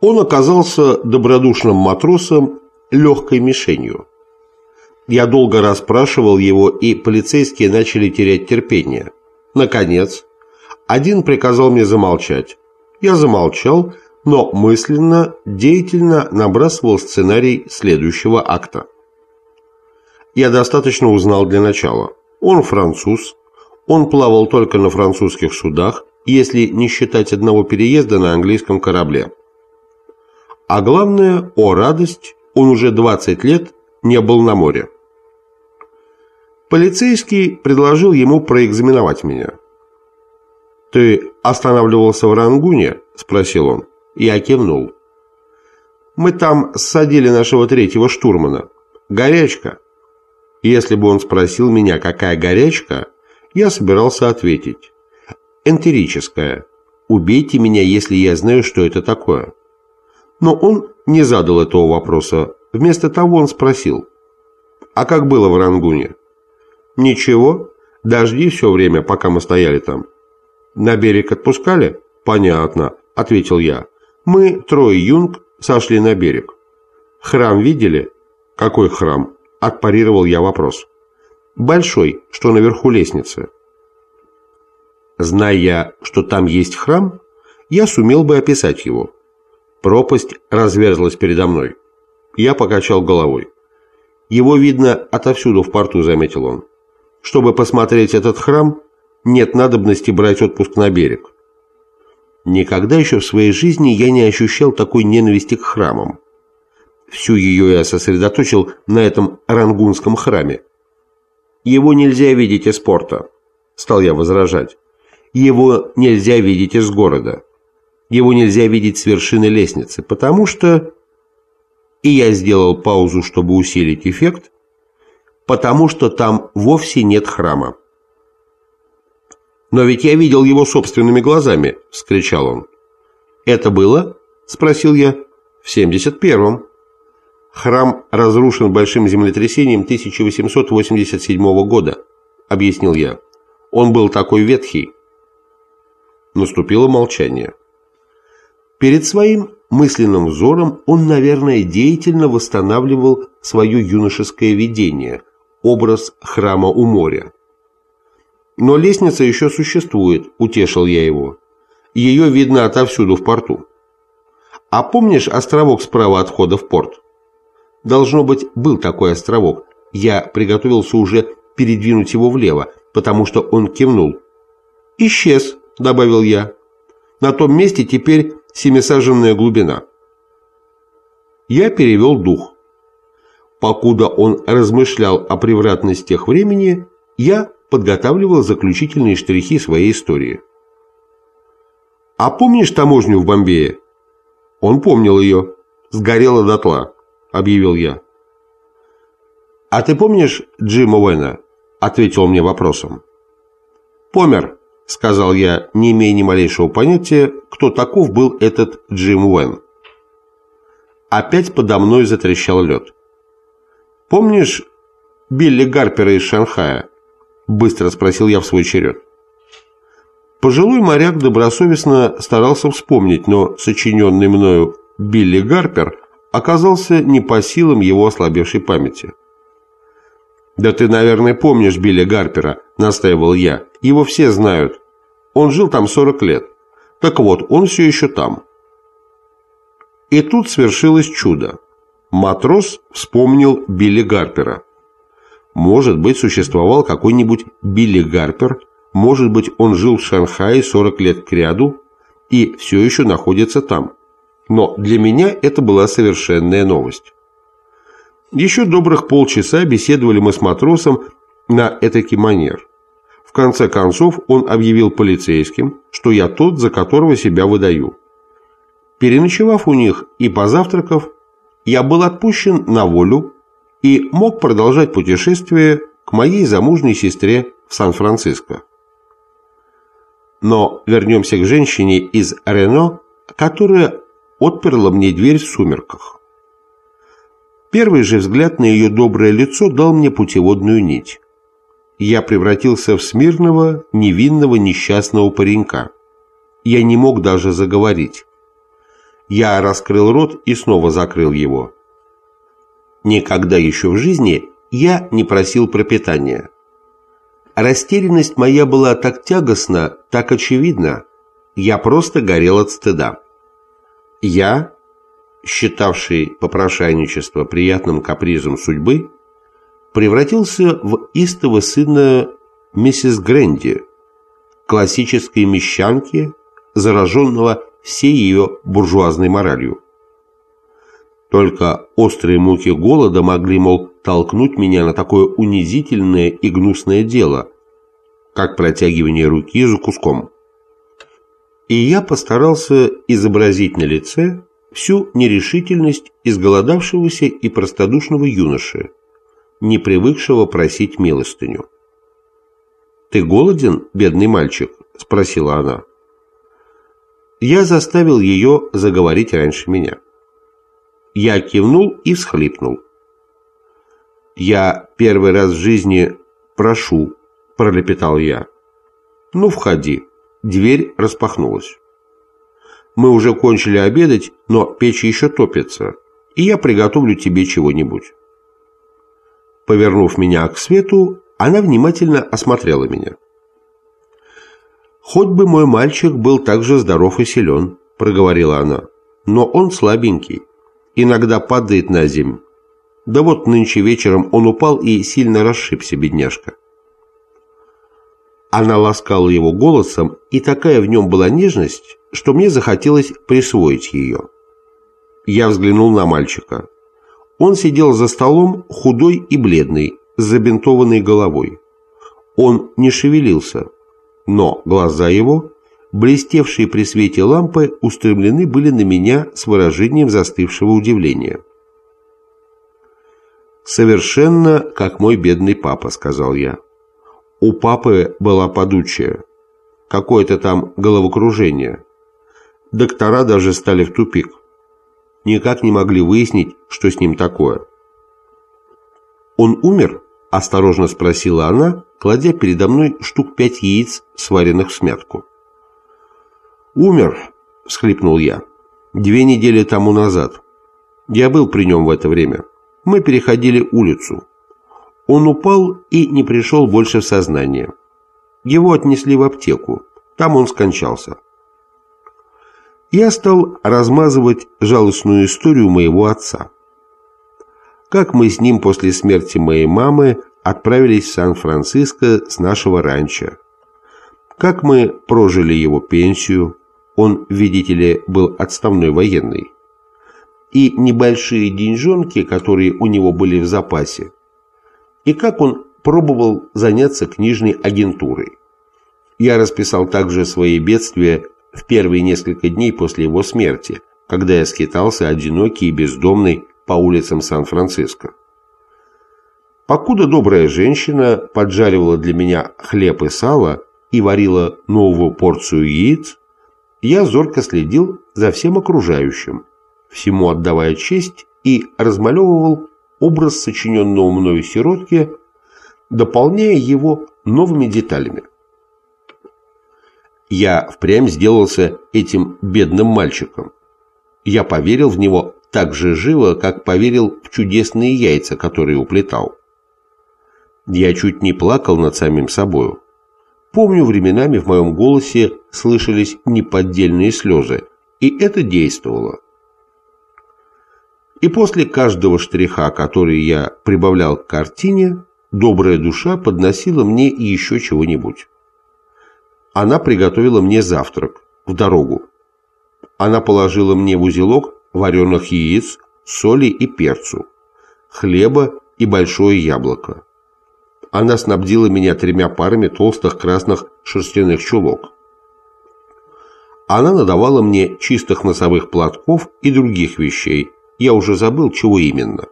Он оказался добродушным матросом, легкой мишенью. Я долго расспрашивал его, и полицейские начали терять терпение. Наконец, один приказал мне замолчать. Я замолчал, но мысленно, деятельно набрасывал сценарий следующего акта. Я достаточно узнал для начала. Он француз, он плавал только на французских судах, если не считать одного переезда на английском корабле. А главное, о радость, он уже 20 лет не был на море. Полицейский предложил ему проэкзаменовать меня. «Ты останавливался в Рангуне?» – спросил он. Я кивнул. «Мы там ссадили нашего третьего штурмана. Горячка». Если бы он спросил меня, какая горячка, я собирался ответить. Энтерическая. Убейте меня, если я знаю, что это такое. Но он не задал этого вопроса. Вместо того он спросил: «А как было в Рангуне?» «Ничего. Дожди все время, пока мы стояли там». «На берег отпускали?» «Понятно», — ответил я. «Мы, трое юнг, сошли на берег». «Храм видели?» «Какой храм?» — отпарировал я вопрос. «Большой, что наверху лестницы». Зная, что там есть храм, я сумел бы описать его. Пропасть разверзлась передо мной. Я покачал головой. «Его видно отовсюду в порту», — заметил он. «Чтобы посмотреть этот храм, нет надобности брать отпуск на берег». Никогда еще в своей жизни я не ощущал такой ненависти к храмам. Всю ее я сосредоточил на этом рангунском храме. «Его нельзя видеть из порта», — стал я возражать. «Его нельзя видеть из города. Его нельзя видеть с вершины лестницы, потому что...» И я сделал паузу, чтобы усилить эффект. «Потому что там вовсе нет храма». «Но ведь я видел его собственными глазами», — вскричал он. «Это было?» — спросил я. «В 71-м. Храм разрушен большим землетрясением 1887 года», — объяснил я. «Он был такой ветхий». Наступило молчание. Перед своим мысленным взором он, наверное, деятельно восстанавливал свое юношеское видение, образ храма у моря. «Но лестница еще существует», — утешил я его. «Ее видно отовсюду в порту». «А помнишь островок справа от входа в порт?» Должно быть, был такой островок. Я приготовился уже передвинуть его влево, потому что он кивнул. «Исчез», — добавил я. «На том месте теперь семисаженная глубина». Я перевел дух. Покуда он размышлял о превратностях времени, я подготавливал заключительные штрихи своей истории. «А помнишь таможню в Бомбее?» Он помнил ее. «Сгорела дотла», — объявил я. «А ты помнишь Джима Уэна?» — ответил мне вопросом. «Помер», — сказал я, не имея ни малейшего понятия, кто таков был этот Джим Уэн. Опять подо мной затрещал лед. «Помнишь Билли Гарпера из Шанхая?» — быстро спросил я в свой черед. Пожилой моряк добросовестно старался вспомнить, но сочиненный мною Билли Гарпер оказался не по силам его ослабевшей памяти. «Да ты, наверное, помнишь Билли Гарпера», — настаивал я. «Его все знают. Он жил там 40 лет. Так вот, он все еще там». И тут свершилось чудо. Матрос вспомнил Билли Гарпера. Может быть, существовал какой-нибудь Билли Гарпер, может быть, он жил в Шанхае 40 лет кряду и все еще находится там. Но для меня это была совершенная новость. Еще добрых полчаса беседовали мы с матросом на этакий манер. В конце концов он объявил полицейским, что я тот, за которого себя выдаю. Переночевав у них и позавтракав, я был отпущен на волю и мог продолжать путешествие к моей замужней сестре в Сан-Франциско. Но вернемся к женщине из Рено, которая отперла мне дверь в сумерках. Первый же взгляд на ее доброе лицо дал мне путеводную нить. Я превратился в смирного, невинного, несчастного паренька. Я не мог даже заговорить. Я раскрыл рот и снова закрыл его. Никогда еще в жизни я не просил пропитания. Растерянность моя была так тягостна, так очевидна. Я просто горел от стыда. Я, считавший попрошайничество приятным капризом судьбы, превратился в истого сына миссис Грэнди, классической мещанки, зараженного всей ее буржуазной моралью. Только острые муки голода могли, мол, толкнуть меня на такое унизительное и гнусное дело, как протягивание руки за куском. И я постарался изобразить на лице всю нерешительность изголодавшегося и простодушного юноши, не привыкшего просить милостыню. «Ты голоден, бедный мальчик?» – спросила она. Я заставил ее заговорить раньше меня. Я кивнул и всхлипнул. «Я первый раз в жизни прошу», – пролепетал я. «Ну, входи». Дверь распахнулась. «Мы уже кончили обедать, но печь еще топится, и я приготовлю тебе чего-нибудь». Повернув меня к свету, она внимательно осмотрела меня. «Хоть бы мой мальчик был так же здоров и силен», – проговорила она, – «но он слабенький, иногда падает на землю. Да вот нынче вечером он упал и сильно расшибся, бедняжка». Она ласкала его голосом, и такая в нем была нежность, что мне захотелось присвоить ее. Я взглянул на мальчика. Он сидел за столом, худой и бледный, с забинтованной головой. Он не шевелился, но глаза его, блестевшие при свете лампы, устремлены были на меня с выражением застывшего удивления. «Совершенно как мой бедный папа», — сказал я. «У папы была подучая, какое-то там головокружение. Доктора даже стали в тупик. Никак не могли выяснить, что с ним такое». «Он умер?» – осторожно спросила она, кладя передо мной штук 5 яиц, сваренных в смятку. «Умер», – всхлипнул я, – «2 недели тому назад. Я был при нем в это время. Мы переходили улицу. Он упал и не пришел больше в сознание. Его отнесли в аптеку. Там он скончался». Я стал размазывать жалостную историю моего отца. Как мы с ним после смерти моей мамы отправились в Сан-Франциско с нашего ранчо. Как мы прожили его пенсию, он, видите ли, был отставной военный, и небольшие деньжонки, которые у него были в запасе, и как он пробовал заняться книжной агентурой. Я расписал также свои бедствия в первые несколько дней после его смерти, когда я скитался одинокий и бездомный по улицам Сан-Франциско. Покуда добрая женщина поджаривала для меня хлеб и сало и варила новую порцию яиц, я зорко следил за всем окружающим, всему отдавая честь, и размалевывал образ сочиненного мною сиротки, дополняя его новыми деталями. Я впрямь сделался этим бедным мальчиком. Я поверил в него так же живо, как поверил в чудесные яйца, которые уплетал. Я чуть не плакал над самим собою. Помню, временами в моем голосе слышались неподдельные слезы, и это действовало. И после каждого штриха, который я прибавлял к картине, добрая душа подносила мне еще чего-нибудь. Она приготовила мне завтрак в дорогу. Она положила мне в узелок вареных яиц, соли и перцу, хлеба и большое яблоко. Она снабдила меня 3 парами толстых красных шерстяных чулок. Она надавала мне чистых носовых платков и других вещей, я уже забыл, чего именно.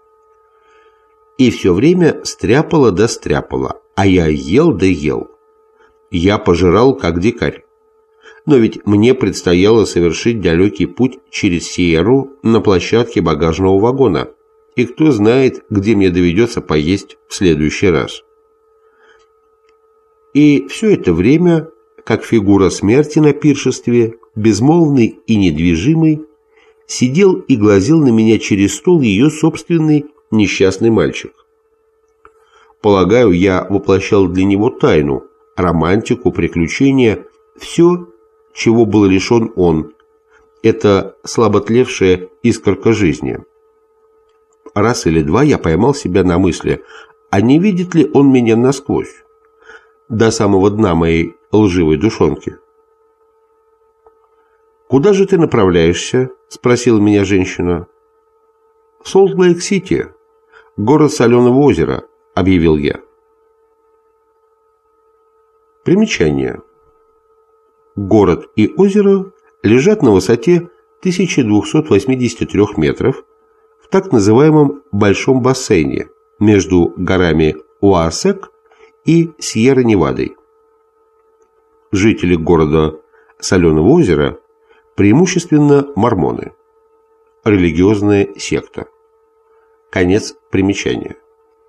И все время стряпала да стряпала, а я ел да ел. Я пожирал, как дикарь. Но ведь мне предстояло совершить далекий путь через Сиерру на площадке багажного вагона, и кто знает, где мне доведется поесть в следующий раз. И все это время, как фигура смерти на пиршестве, безмолвный и недвижимый, сидел и глазел на меня через стол ее собственный несчастный мальчик. Полагаю, я воплощал для него тайну, романтику, приключения, все, чего был лишен он. Это слаботлевшая искорка жизни. Раз или два я поймал себя на мысли, а не видит ли он меня насквозь, до самого дна моей лживой душонки. «Куда же ты направляешься?» – спросила меня женщина. «В Солт-Лейк-Сити, город Соленого озера», – объявил я. Примечание. Город и озеро лежат на высоте 1283 метров в так называемом Большом бассейне между горами Уаасек и Сьерра-Невадой. Жители города Соленого озера преимущественно мормоны. Религиозная секта. Конец примечания.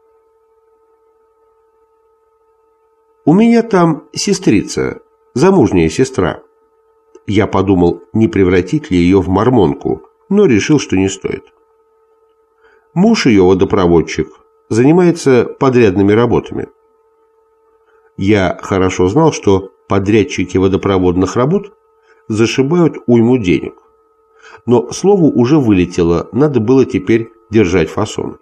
У меня там сестрица, замужняя сестра. Я подумал, не превратить ли ее в мормонку, но решил, что не стоит. Муж ее, водопроводчик, занимается подрядными работами. Я хорошо знал, что подрядчики водопроводных работ зашибают уйму денег. Но слово уже вылетело, надо было теперь держать фасон.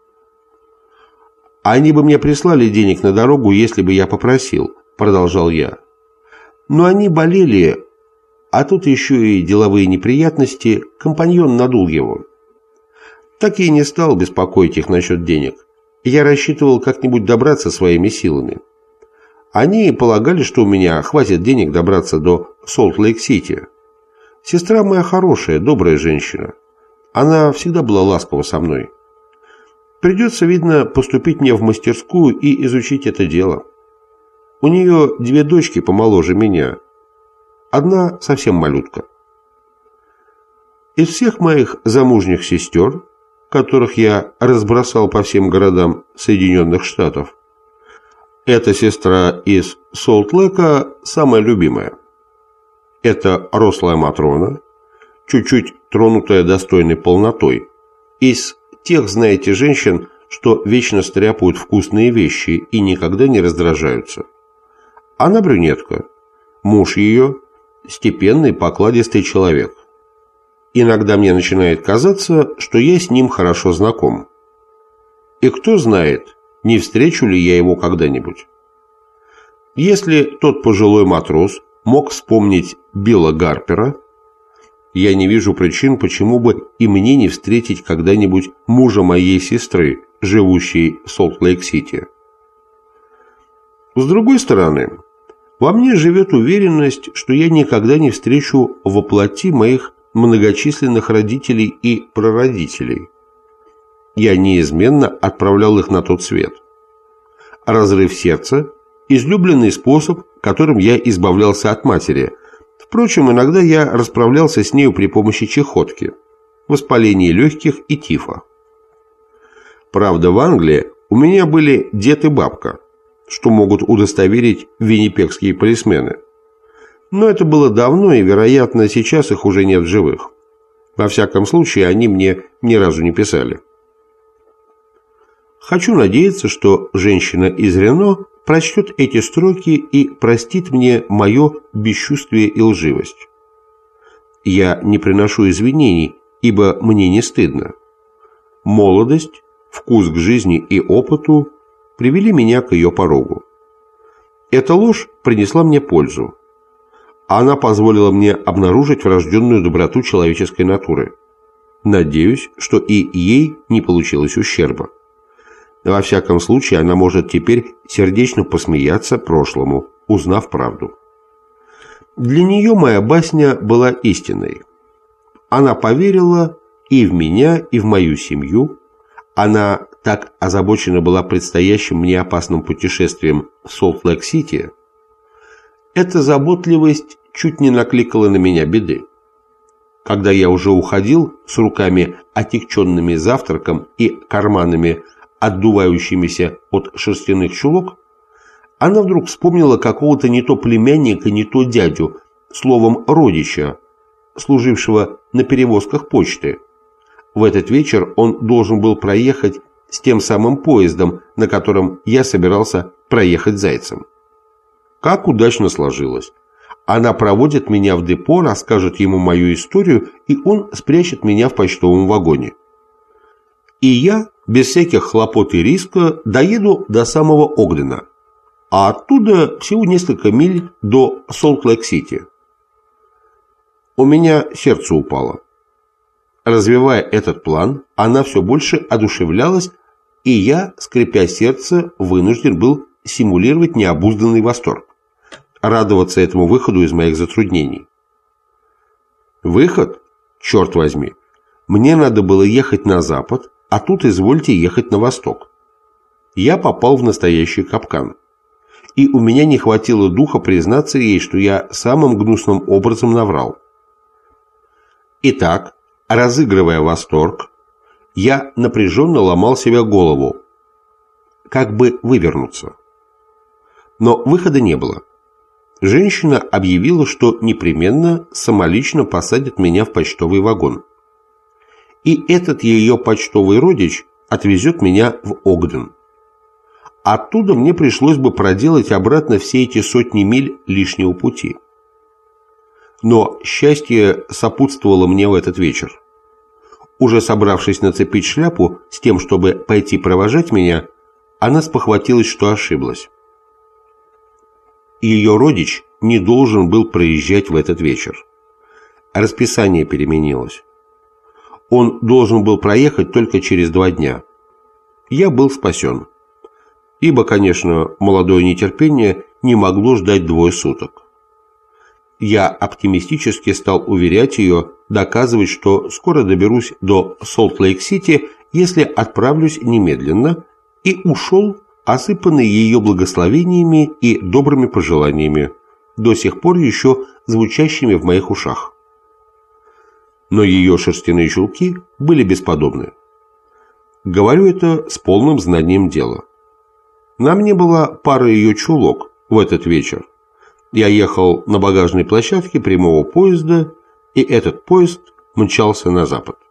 «Они бы мне прислали денег на дорогу, если бы я попросил», – продолжал я. «Но они болели, а тут еще и деловые неприятности, компаньон надул его. Так я и не стал беспокоить их насчет денег. Я рассчитывал как-нибудь добраться своими силами. Они полагали, что у меня хватит денег добраться до Солт-Лейк-Сити. Сестра моя хорошая, добрая женщина. Она всегда была ласкова со мной. Придется, видно, поступить мне в мастерскую и изучить это дело. У нее 2 дочки помоложе меня. Одна совсем малютка. Из всех моих замужних сестер, которых я разбросал по всем городам Соединенных Штатов, эта сестра из Солт-Лейка самая любимая. Это рослая Матрона, чуть-чуть тронутая достойной полнотой, из тех, знаете, женщин, что вечно стряпают вкусные вещи и никогда не раздражаются. Она брюнетка, муж ее степенный, покладистый человек. Иногда мне начинает казаться, что я с ним хорошо знаком. И кто знает, не встречу ли я его когда-нибудь. Если тот пожилой матрос мог вспомнить Билла Гарпера, я не вижу причин, почему бы и мне не встретить когда-нибудь мужа моей сестры, живущей в Солт-Лейк-Сити. С другой стороны, во мне живет уверенность, что я никогда не встречу воплоти моих многочисленных родителей и прародителей. Я неизменно отправлял их на тот свет. Разрыв сердца – излюбленный способ, которым я избавлялся от матери. Впрочем, иногда я расправлялся с нею при помощи чехотки, воспаления легких и тифа. Правда, в Англии у меня были дед и бабка, что могут удостоверить виннипегские полисмены. Но это было давно, и, вероятно, сейчас их уже нет в живых. Во всяком случае, они мне ни разу не писали. Хочу надеяться, что женщина из Рено прочтет эти строки и простит мне мое бесчувствие и лживость. Я не приношу извинений, ибо мне не стыдно. Молодость, вкус к жизни и опыту привели меня к ее порогу. Эта ложь принесла мне пользу. Она позволила мне обнаружить врожденную доброту человеческой натуры. Надеюсь, что и ей не получилось ущерба. Во всяком случае, она может теперь сердечно посмеяться прошлому, узнав правду. Для нее моя басня была истинной. Она поверила и в меня, и в мою семью. Она так озабочена была предстоящим мне опасным путешествием в Солт-Лейк-Сити. Эта заботливость чуть не накликала на меня беды. Когда я уже уходил с руками, отягченными завтраком, и карманами, отдувающимися от шерстяных чулок, она вдруг вспомнила какого-то не то племянника, не то дядю, словом, родича, служившего на перевозках почты. В этот вечер он должен был проехать с тем самым поездом, на котором я собирался проехать Зайцем. Как удачно сложилось. Она проводит меня в депо, расскажет ему мою историю, и он спрячет меня в почтовом вагоне. И я, без всяких хлопот и риска, доеду до самого Огдена, а оттуда всего несколько миль до Солт-Лейк-Сити. У меня сердце упало. Развивая этот план, она все больше одушевлялась, и я, скрипя сердце, вынужден был симулировать необузданный восторг, радоваться этому выходу из моих затруднений. Выход? Черт возьми! Мне надо было ехать на запад, а тут извольте ехать на восток. Я попал в настоящий капкан. И у меня не хватило духа признаться ей, что я самым гнусным образом наврал. Итак, разыгрывая восторг, я напряженно ломал себе голову, как бы вывернуться. Но выхода не было. Женщина объявила, что непременно самолично посадит меня в почтовый вагон. И этот ее почтовый родич отвезет меня в Огден. Оттуда мне пришлось бы проделать обратно все эти сотни миль лишнего пути. Но счастье сопутствовало мне в этот вечер. Уже собравшись нацепить шляпу с тем, чтобы пойти провожать меня, она спохватилась, что ошиблась. Ее родич не должен был проезжать в этот вечер. Расписание переменилось. Он должен был проехать только через 2 дня. Я был спасен. Ибо, конечно, молодое нетерпение не могло ждать 2 суток. Я оптимистически стал уверять ее, доказывать, что скоро доберусь до Солт-Лейк-Сити, если отправлюсь немедленно, и ушел, осыпанный ее благословениями и добрыми пожеланиями, до сих пор еще звучащими в моих ушах. Но ее шерстяные чулки были бесподобны. Говорю это с полным знанием дела. На мне была пара ее чулок в этот вечер. Я ехал на багажной площадке прямого поезда, и этот поезд мчался на запад.